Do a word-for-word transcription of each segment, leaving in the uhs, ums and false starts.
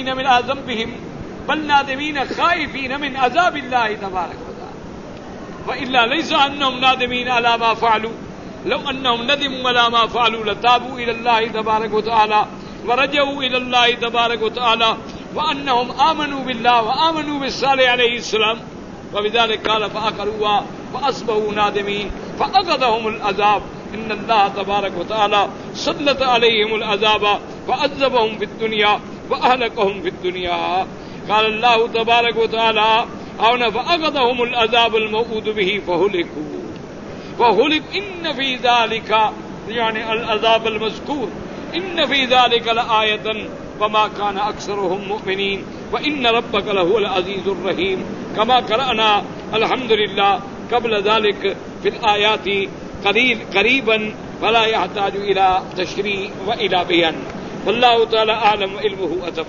نادمين من ذنبهم بل نادمين خائفين من عذاب الله تبارك وتعالى. وإلا ليس أنهم نادمين على ما فعلوا، لو أنهم ندموا على ما فعلوا لتابوا إلى الله تبارك وتعالى ورجعوا إلى الله تبارك وتعالى وأنهم آمنوا بالله وآمنوا بالصالح عليه السلام. وبذلك قال فأقروا فأصبحوا نادمين فأخذهم العذاب. إن الله تبارك وتعالى سلط عليهم العذاب فعذبهم في الدنيا وأهلكهم في الدنيا. قال الله تبارك وتعالى أو فأخذهم العذاب الموعود به فهلكوا وهلك. إن في ذلك يعني العذاب المذكور إن في ذلك لآية وما كان أكثرهم مؤمنين وإن ربك لهو العزيز الرحيم. كما قرأنا الحمد لله قبل ذلك في الآيات قليل قريبا فلا يحتاج إلى تشريع وإلى بيان. والله تعالى أعلم وعلمه أتم.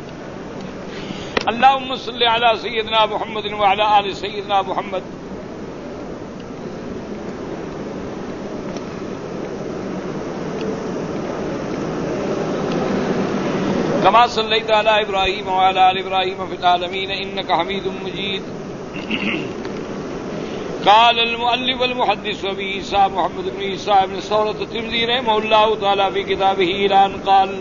اللهم صل على سيدنا محمد وعلى آل سيدنا محمد كما صليت على إبراهيم وعلى آل إبراهيم في العالمين إنك حميد مجيد. قال المؤلف والمحدث أبي عيسى محمد بن عيسى بن ثورة الترمذي رحمه الله تعالى في كتابه إلى أن قال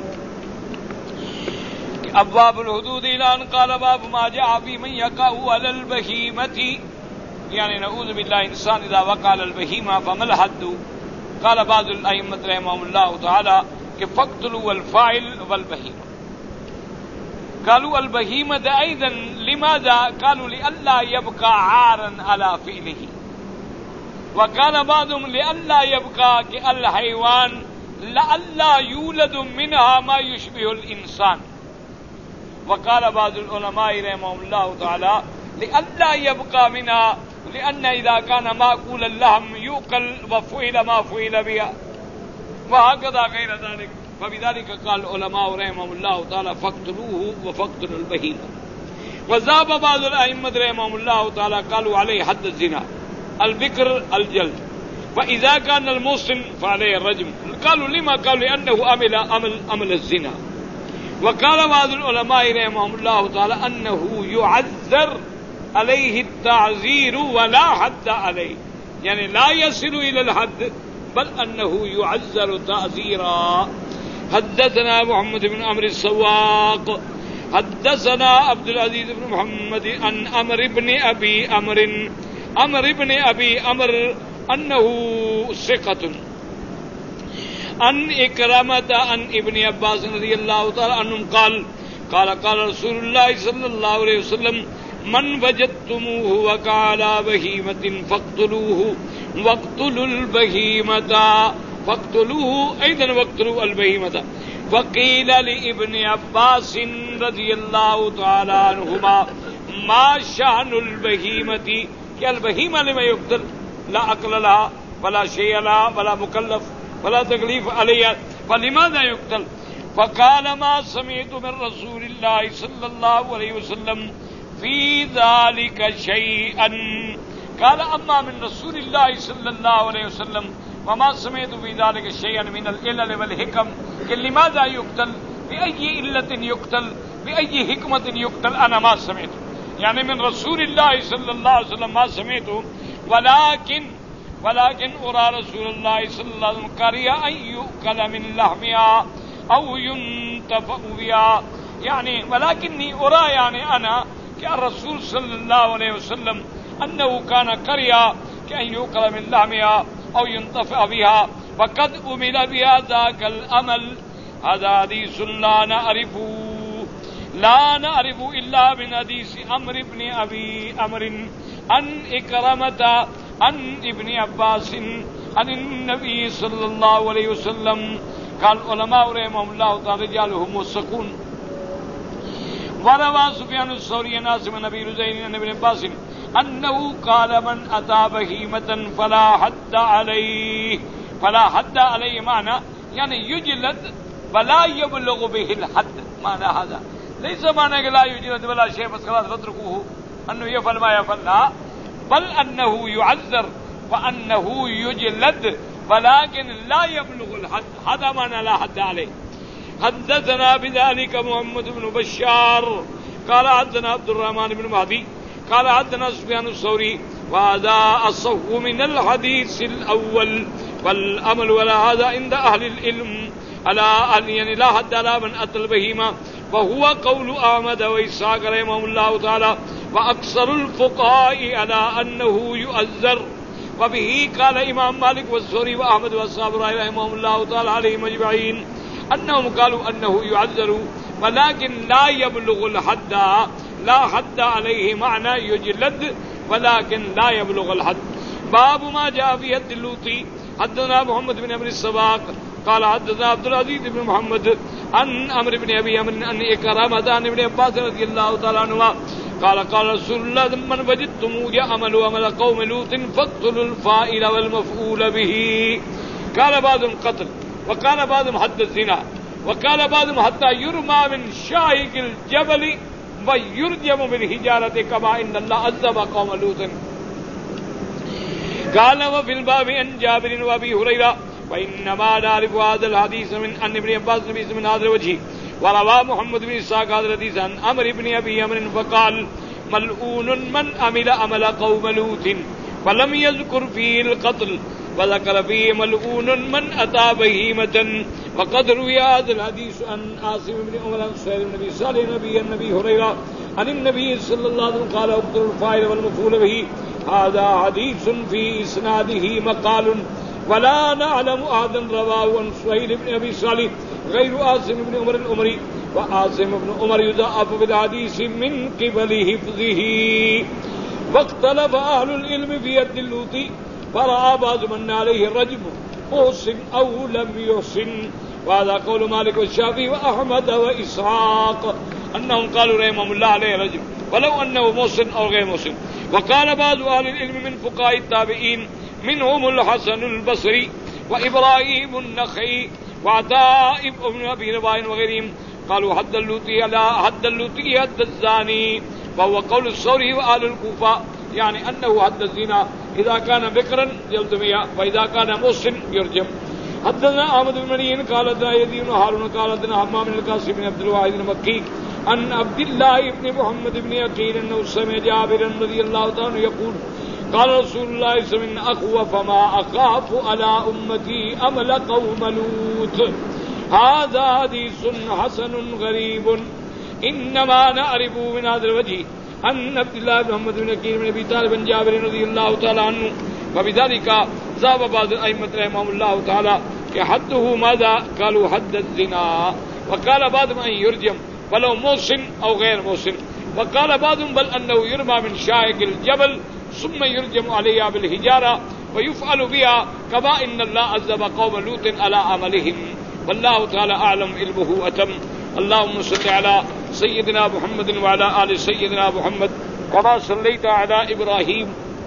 أبواب الحدود إلى أن قال باب ما جاء في من يقع على البهيمة، يعني نعوذ بالله إنسان إذا وقع على البهيمة فما الحد؟ قال بعض الأئمة رحمهم الله تعالى کہ فاقتلوا الفاعل والبهيمة. قالوا البهيمة أيضا لماذا؟ قالوا لئلا يبقى عارا على فعله. وكان بعضهم لئلا يبقى كالحيوان لئلا يولد منها ما يشبه الإنسان. وقال بعض العلماء رحمهم الله تعالى لئلا يبقى منها لأن إذا كان مأكول اللحم يؤكل وفعل ما فعل بها وهكذا غير ذلك. فبذلك قال العلماء رحمهم الله تعالى فاقتلوه وفاقتلوا البهيمة. وذهب بعض الأئمة رحمهم الله تعالى قالوا عليه حد الزنا، البكر الجلد، وإذا كان المحسن فعليه الرجم. قالوا لما؟ قالوا لأنه عمل عمل عمل الزنا. وقال بعض العلماء رحمهم الله تعالى أنه يعذر عليه التعذير ولا حد عليه، يعني لا يصل إلى الحد بل أنه يعذر تعذيرا. حدثنا محمد بن عمرو السواق حدثنا عبد العزيز بن محمد عن عمرو بن أبي عمرو عمرو بن أبي عمرو أنه ثقة عن إكرمة عن ابن عباس رضي الله تعالى عنهم قال قال قال رسول الله صلى الله عليه وسلم من وجدتموه وقع على بهيمة فاقتلوه واقتلوا البهيمة فاقتلوه أيضا واقتلوا البهيمة. وقيل لابن عباس رضي الله تعالى عنهما ما شأن البهيمة؟ کہ البهيمة لما يقتل لا عقل لها ولا شيء لها ولا مكلف ولا تكليف عليها فلماذا يقتل؟ فقال ما سمعت من رسول الله صلى الله عليه وسلم في ذلك شيئا. قال أما من رسول الله صلى الله عليه وسلم وما سمعت في ذلك شيئا من العلل والحكم کہ لماذا يقتل، بأي علة يقتل، بأي حكمة يقتل، أنا ما سمعت، يعني من رسول الله صلى الله عليه وسلم ما سمعت. ولكن ولكن أرى رسول الله صلى الله عليه وسلم كره أن يؤكل من لحمها أو ينتفع بها، يعني ولكني أرى يعني أنا كالرسول صلى الله عليه وسلم أنه كان كره كأن يؤكل من لحمها أو ينتفع بها وقد أمل بها ذاك الأمل. هذا حديث لا نعرفه لا نعرف إلا من حديث عمرو بن أبي عمرو عن إكرمة عن ابن عباس عن النبي صلى الله عليه وسلم. قال العلماء رحمهم الله تعالى رجالهم موثقون. وروى سفيان الثوري عن عاصم بن أبي رزين عن ابن عباس أنه قال من أتى بهيمة فلا حد عليه فلا حد عليه معنى يعني يجلد ولا يبلغ به الحد. معنى هذا ليس معنى لا يجلد ولا شيء بس خلاص فاتركوه أنه يفعل ما يفعل، لا، بل أنه يعذر وأنه يجلد ولكن لا يبلغ الحد. هذا معنى لا حد عليه. حدثنا بذلك محمد بن بشار قال حدثنا عبد الرحمن بن مهدي قال حدثنا سفيان الثوري وهذا الصح من الحديث الأول والأمل ولا هذا عند أهل العلم على أن يعني لا حد على من أتى البهيمة وهو قول أحمد وإسحاق رحمه الله تعالى وأكثر الفقهاء على أنه يؤذر وبه قال إمام مالك والزهري وأحمد وأصحاب رحمهم الله تعالى عليهم أجمعين أنهم قالوا أنه يعذر ولكن لا يبلغ الحد لا حد عليه معنى يجلد ولكن لا يبلغ الحد. باب ما جاء في حد اللوطي. حدثنا محمد بن عمرو السباق قال حدثنا عبد العزيز بن محمد عن عمرو بن ابي عمرو عن إكرامة عن ابن عباس رضي الله تعالى عنهما قال قال رسول الله من وجدتم يعمل عمل قوم لوط فاقتلوا الفاعل والمفعول به. قال بعضهم قتل وقال بعضهم حد الزنا وقال بعضهم حتى يرمى من شاهق الجبل ويرجم بالحجارة كما إن الله عذب قوم لوط. قال وفي الباب عن جابر وابي هريرة وإنما نعرف هذا الحديث من أن ابن عباس من هذا الوجه. وروى محمد بن إسحاق هذا الحديث عن عمرو بن أبي عمرو فقال ملعون من عمل عمل قوم لوط فلم يذكر فيه القتل وذكر فيه ملعون من أتى بهيمة. وقد روي هذا الحديث عن عاصم بن عمر عن سهيل بن أبي صالح النبي النبي هريرة عن النبي صلى الله عليه وسلم قال اقتلوا الفاعل والمفعول به. هذا حديث في إسناده مقال ولا نعلم أحدا رواه عن سهيل بن أبي صالح غير عاصم بن عمر الأمري وعاصم بن عمر يضاعف بالحديث من قبل حفظه. واختلف أهل العلم في حد اللوط فرأى بعض من عليه الرجم محسن أو لم يحسن وهذا قول مالك والشافعي وأحمد وإسحاق أنهم قالوا رحمهم الله عليه رجم ولو أنه محسن أو غير محسن. وقال بعض أهل العلم من فقهاء التابعين منهم الحسن البصري وإبراهيم النخعي وعطاء بن أبي رباح وغيرهم قالوا حد اللوطي على حد اللوطي حد الزاني وهو قول الثوري وآل الكوفة يعني أنه حد الزنا إذا كان بكرا جلد مئة وإذا كان محسن يرجم. حدثنا أحمد بن منين قال حدثنا يزيد بن هارون قال حدثنا حمام بن القاسم بن عبد الواحد المكي عن عبد الله بن محمد بن عقيل أنه سمع جابر رضي الله تعالى عنه يقول قال رسول الله صلى الله عليه وسلم أخوف ما أخاف على أمتي عمل قوم لوط. هذا حديث حسن غريب إنما نعرف من هذا الوجه أن عبد الله بن محمد بن عقيل بن أبي طالب بن جابر رضي الله تعالى عنه وبذلك ذهب بعض الأئمة رحمهم الله تعالى كحده ماذا قالوا حد الزنا وقال بعضهم أن يرجم ولو محسن أو غير محسن وقال بعضهم بل أنه يرمى من شاهق الجبل ثم يرجم عليها بالحجارة ويفعل بها كما إن الله عذب قوم لوط على عملهم. والله تعالى أعلم علمه أتم. اللهم صل على سيدنا محمد وعلى آل سيدنا محمد كما صليت على إبراهيم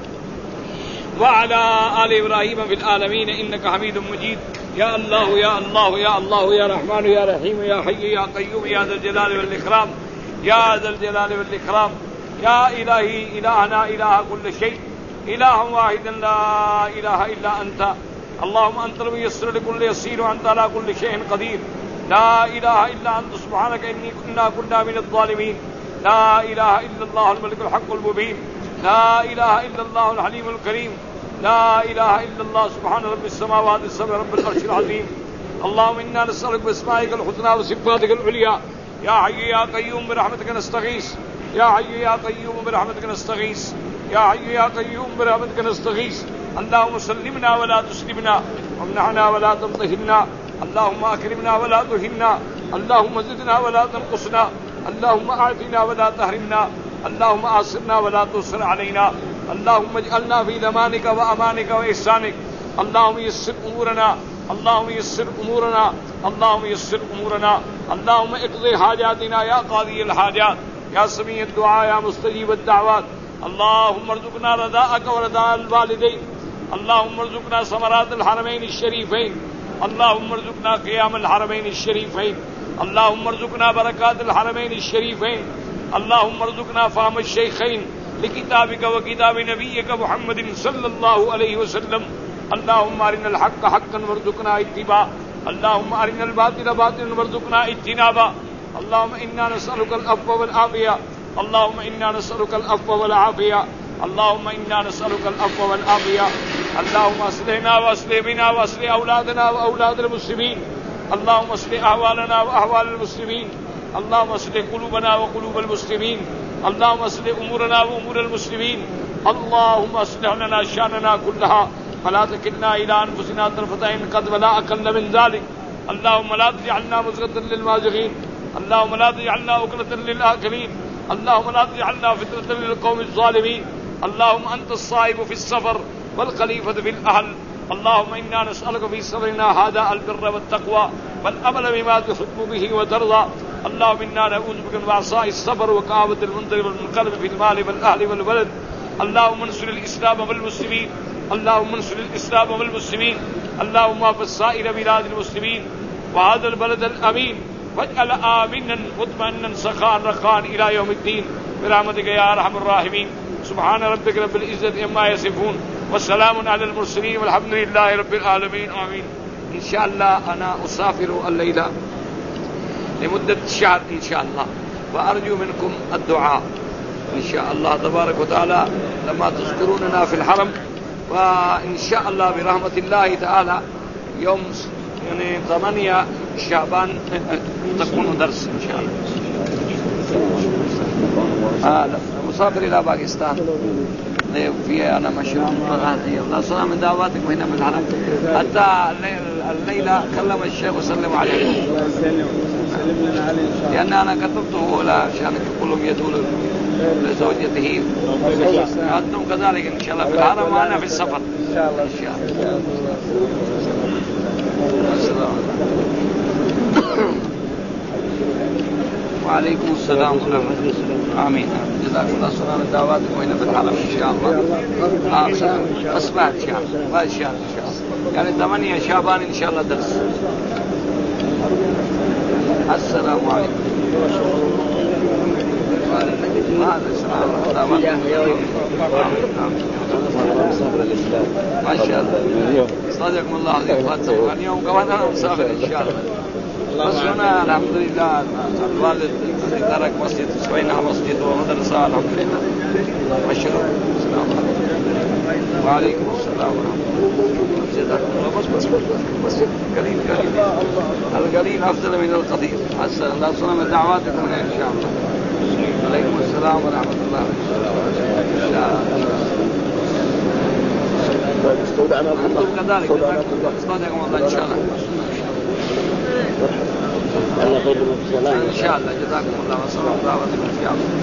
وعلى آل إبراهيم في العالمين إنك حميد مجيد. يا الله يا الله يا الله يا رحمن يا رحيم يا حي يا قيوم يا ذا الجلال والإكرام يا ذا الجلال والإكرام يا إلهي إلهنا إله كل شيء إله واحد لا إله إلا أنت. اللهم أنت الميسر لكل يسير وأنت على كل شيء قدير. لا إله إلا أنت سبحانك إني كنا كنا من الظالمين. لا إله إلا الله الملك الحق المبين. لا إله إلا الله الحليم الكريم. لا إله إلا الله سبحان رب السماوات السبع رب العرش العظيم. اللهم إنا نسألك بأسمائك الحسنى وصفاتك العليا يا حي يا قيوم برحمتك نستغيث. يا حي يا قيوم برحمتك نستغيث. يا حي يا قيوم برحمتك نستغيث. اللهم سلمنا ولا تسلمنا وامنعنا ولا تمتهنا. اللهم أكرمنا ولا تهنا. اللهم زدنا ولا تنقصنا. اللهم أعطنا ولا تحرمنا. اللهم آسرنا ولا تؤثر علينا. اللهم اجعلنا في ضمانك وأمانك وإحسانك. اللهم يسر أمورنا. اللهم يسر أمورنا. اللهم يسر أمورنا. اللهم اقضي حاجاتنا يا قاضي الحاجات يا سميع الدعاء يا مستجيب الدعوات. اللهم ارزقنا رضاءك ورضاء الوالدين. اللهم ارزقنا ثمرات الحرمين الشريفين. اللهم ارزقنا قيام الحرمين الشريفين. اللهم ارزقنا بركات الحرمين الشريفين. اللهم ارزقنا فهم الشيخين لكتابك وكتاب نبيك محمد صلى الله عليه وسلم. اللهم ارنا الحق حقا وارزقنا اتباعه اللهم أرنا الباطل باطلا وارزقنا اجتنابه اللهم إنا نسألك العفو والعافية اللهم إنا نسألك العفو والعافية اللهم إنا نسألك العفو والعافية اللهم أصلحنا وأصلح بنا وأصلح أولادنا وأولاد المسلمين اللهم اصلح أحوالنا وأحوال المسلمين اللهم اصلح قلوبنا وقلوب المسلمين اللهم اصلح أمورنا وأمور المسلمين اللهم اصلح لنا شأننا كلها فلا تكلنا إلى أنفسنا طرفة عين قد ولا أقل من ذلك اللهم لا تجعلنا مزغة للمازغين اللهم لا تجعلنا عقدة للآكلين اللهم لا تجعلنا فتنة للقوم الظالمين اللهم أنت الصائب في السفر والخليفة في الأهل اللهم إنا نسألك في سفرنا هذا البر والتقوى والأمل بما تحب به وترضى اللهم إنا نعوذ بك من وعصاء السفر وكآبة المنذر والمنقلب في المال والأهل والولد اللهم انصر الإسلام والمسلمين اللهم انصر الإسلام والمسلمين اللهم احفظ سائر بلاد المسلمين وهذا البلد الأمين واجعل آمنا مطمئنا سخاء رخاء إلى يوم الدين برحمتك يا أرحم الراحمين سبحان ربك رب العزة عما يصفون والسلام على المرسلين والحمد لله رب العالمين آمين. إن شاء الله أنا أسافر الليلة لمدة شهر إن شاء الله وأرجو منكم الدعاء إن شاء الله تبارك وتعالى لما تذكروننا في الحرم وإن شاء الله برحمة الله تعالى يوم يعني ثمانية شعبان تكون درس إن شاء الله. آه مسافر إلى باكستان في أنا مشروع الله صلى من دعواتكم هنا من الحرم حتى الليلة كلم الشيخ وسلم عليكم لأن أنا كتبته لا عشان كلهم يدول لزوجته أنتم كذلك إن شاء الله في الحرم وأنا في السفر إن شاء الله إن شاء الله. وعليكم السلام ورحمة الله. آمين. جزاكم الله خيرا من دعواتكم هنا في الحرم إن شاء الله. آه بس بعد شهر بعد شهر إن شاء الله يعني ثمانية شعبان إن شاء الله درس. السلام عليكم. ما شاء الله صدقكم الله عليكم. اليوم كمان أنا مسافر إن شاء الله بس هنا الحمد لله الوالد ترك مسجد سوينا مسجد ومدرسة الحمد لله مشروع. السلام عليكم. وعليكم السلام ورحمة الله. بس بس بس قليل قليل القليل أفضل من القدير. حسنا الله صنع من دعواتكم إن شاء الله. عليكم السلام ورحمة الله. استودعنا أنتم كذلك استودعكم الله إن شاء الله. إن شاء الله جزاكم الله وصلى الله عليه وسلم.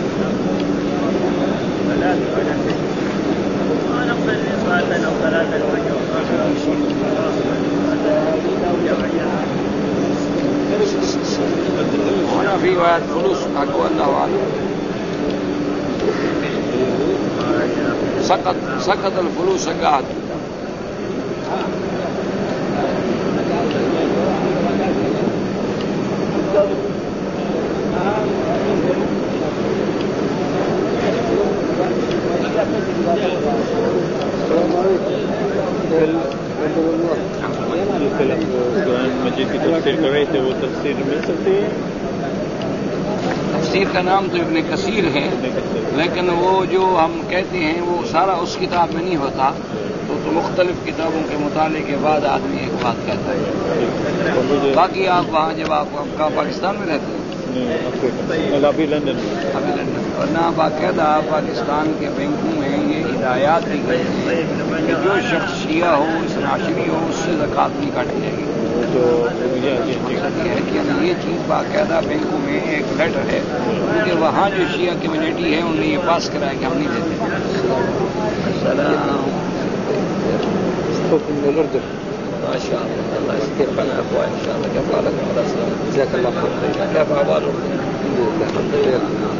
هنا في رواية فلوس أقوى الله أعلم سقط سقط الفلوس قاعد مجید کی تفسیر کر رہے تھے وہ تفسیر مل سکتی ہے. تفسیر کا نام تو ابن کثیر ہے لیکن وہ جو ہم کہتے ہیں وہ سارا اس کتاب میں نہیں ہوتا تو, تو مختلف کتابوں کے مطالعے کے بعد آدمی ایک بات کہتا ہے. باقی آپ وہاں جب آپ کا پاکستان میں رہتے ہیں ابھی لندن ابھی لندن اور نہ باقاعدہ پاکستان کے بینکوں میں یہ ہدایات دی گئی ہیں کہ جو شخص شیعہ ہو اسناشری ہو اس سے زکوٰۃ نہیں کاٹی جائے گی. تو مقصد یہ ہے کہ یہ چیز باقاعدہ بینکوں میں ایک لیٹر ہے کیونکہ وہاں جو شیعہ کمیونٹی ہے انہوں نے یہ پاس کرایا کہ ہم نہیں دیتے. ماشاء اللہ اللہ اس کے بنا ہوا ان شاء اللہ کیا پالک جزاک اللہ خیر کیا بابال الحمد لله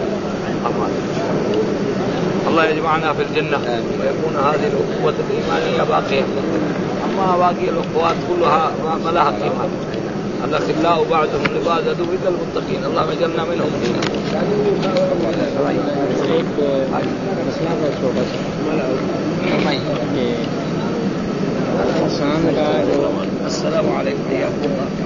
الله يجمعنا في الجنة ويكون هذه الأخوة الإيمانية باقية. أما باقي الأخوات كلها ما لها قيمة. الأخلاء بعضهم لبعض عدو إلا المتقين. اللهم اجعلنا منهم إن شاء الله. السلام عليكم.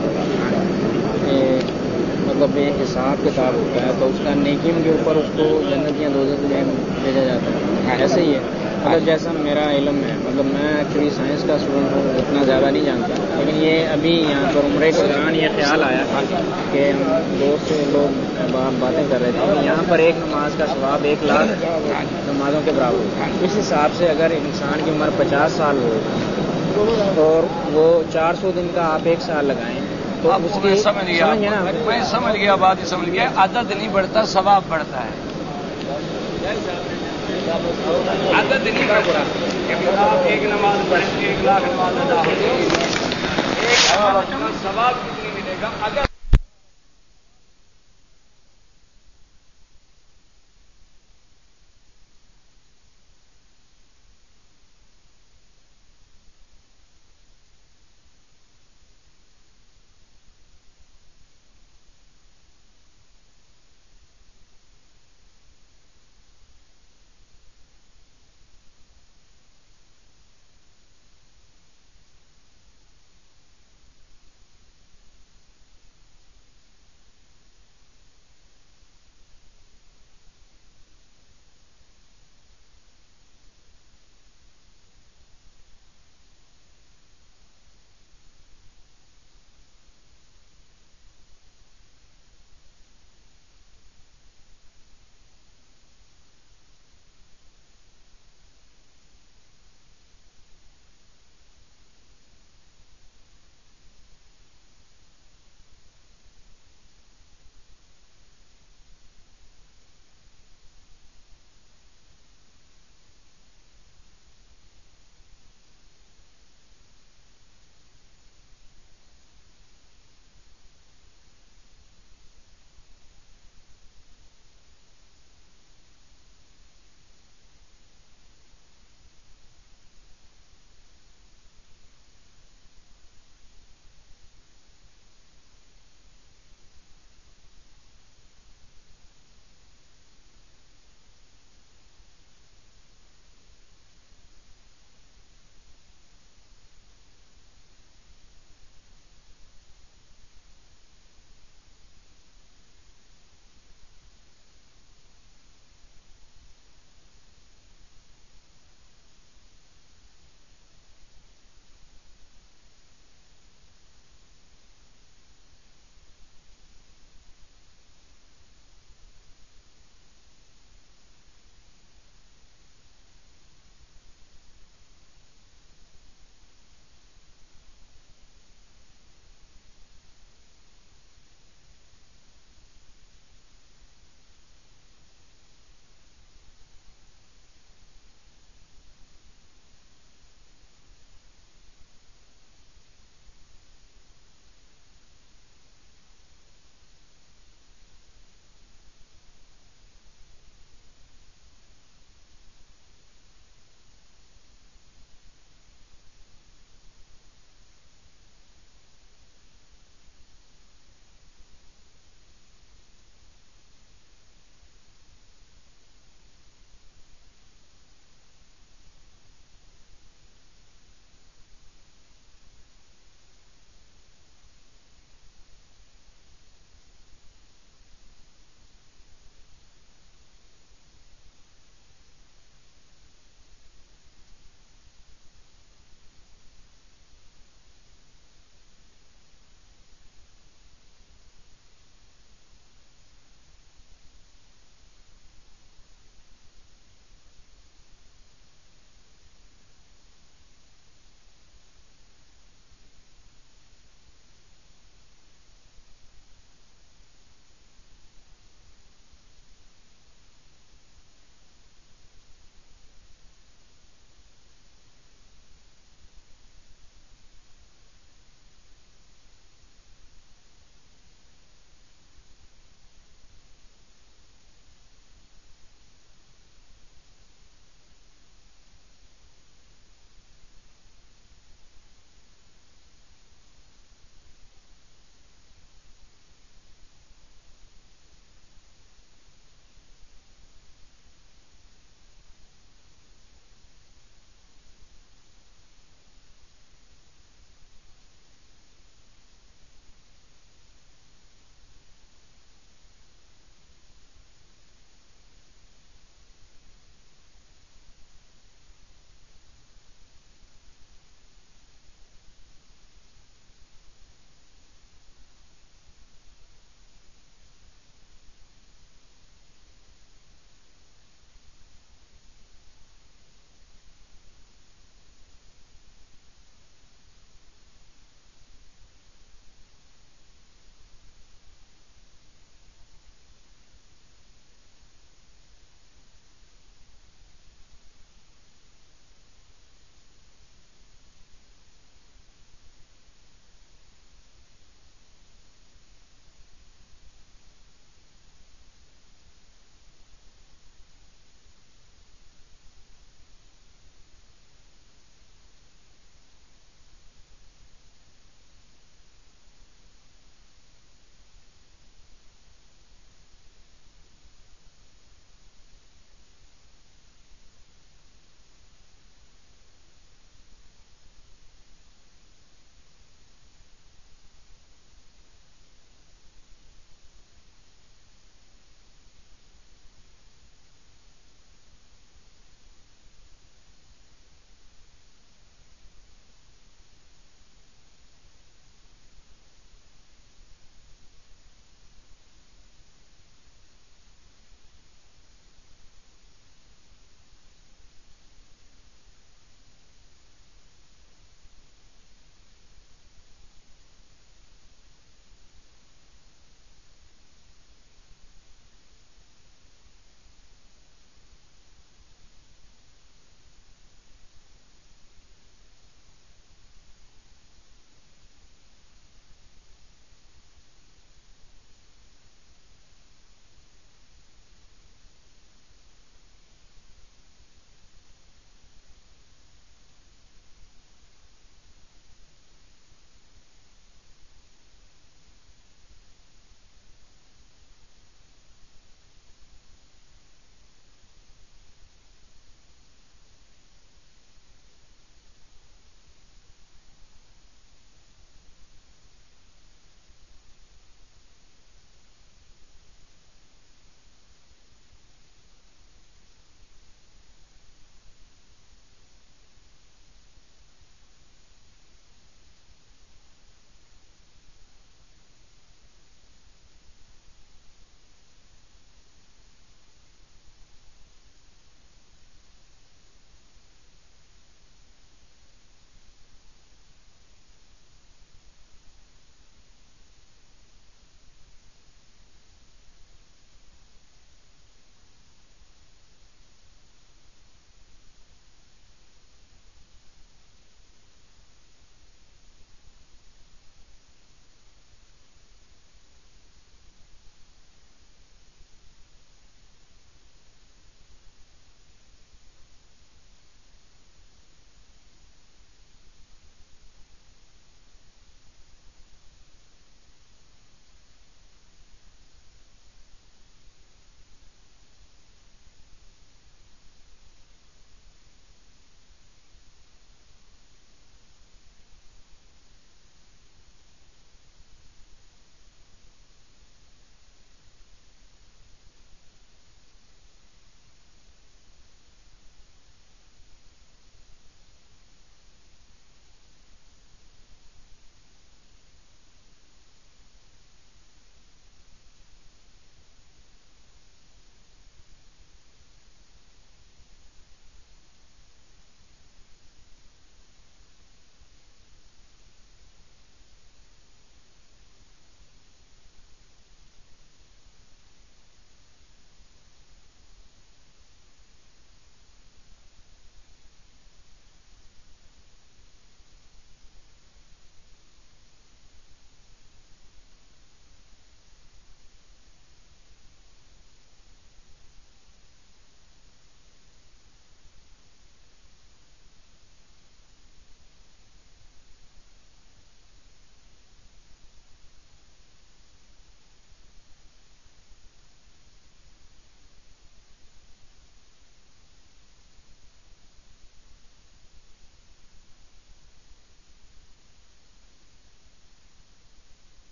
بے حساب کتاب ہوتا ہے تو اس کا نیکیوں کے اوپر اس کو جنت یا دوزخ میں بھیجا جاتا ہے، ایسے ہی ہے؟ مطلب جیسا میرا علم ہے، مطلب میں ایکچولی سائنس کا اسٹوڈنٹ ہوں، اتنا زیادہ نہیں جانتا، لیکن یہ ابھی یہاں پر عمرے کے دوران یہ خیال آیا کہ دوست لوگ باتیں کر رہے تھے کہ یہاں پر ایک نماز کا ثواب ایک لاکھ نمازوں کے برابر ہے۔ اس حساب سے اگر انسان کی عمر پچاس سال ہو اور وہ چار سو دن کا آپ ایک سال لگائیں تو آپ اس میں کی سمجھ گیا میں سمجھ گیا بات ہی سمجھ گیا، عدد نہیں بڑھتا ثواب بڑھتا ہے، عدد نہیں بڑھتا کہ آپ ایک نماز پڑھیں گے ایک لاکھ نماز ادا ہوگی، ایک نماز کا ثواب کتنی ملے گا؟ اگر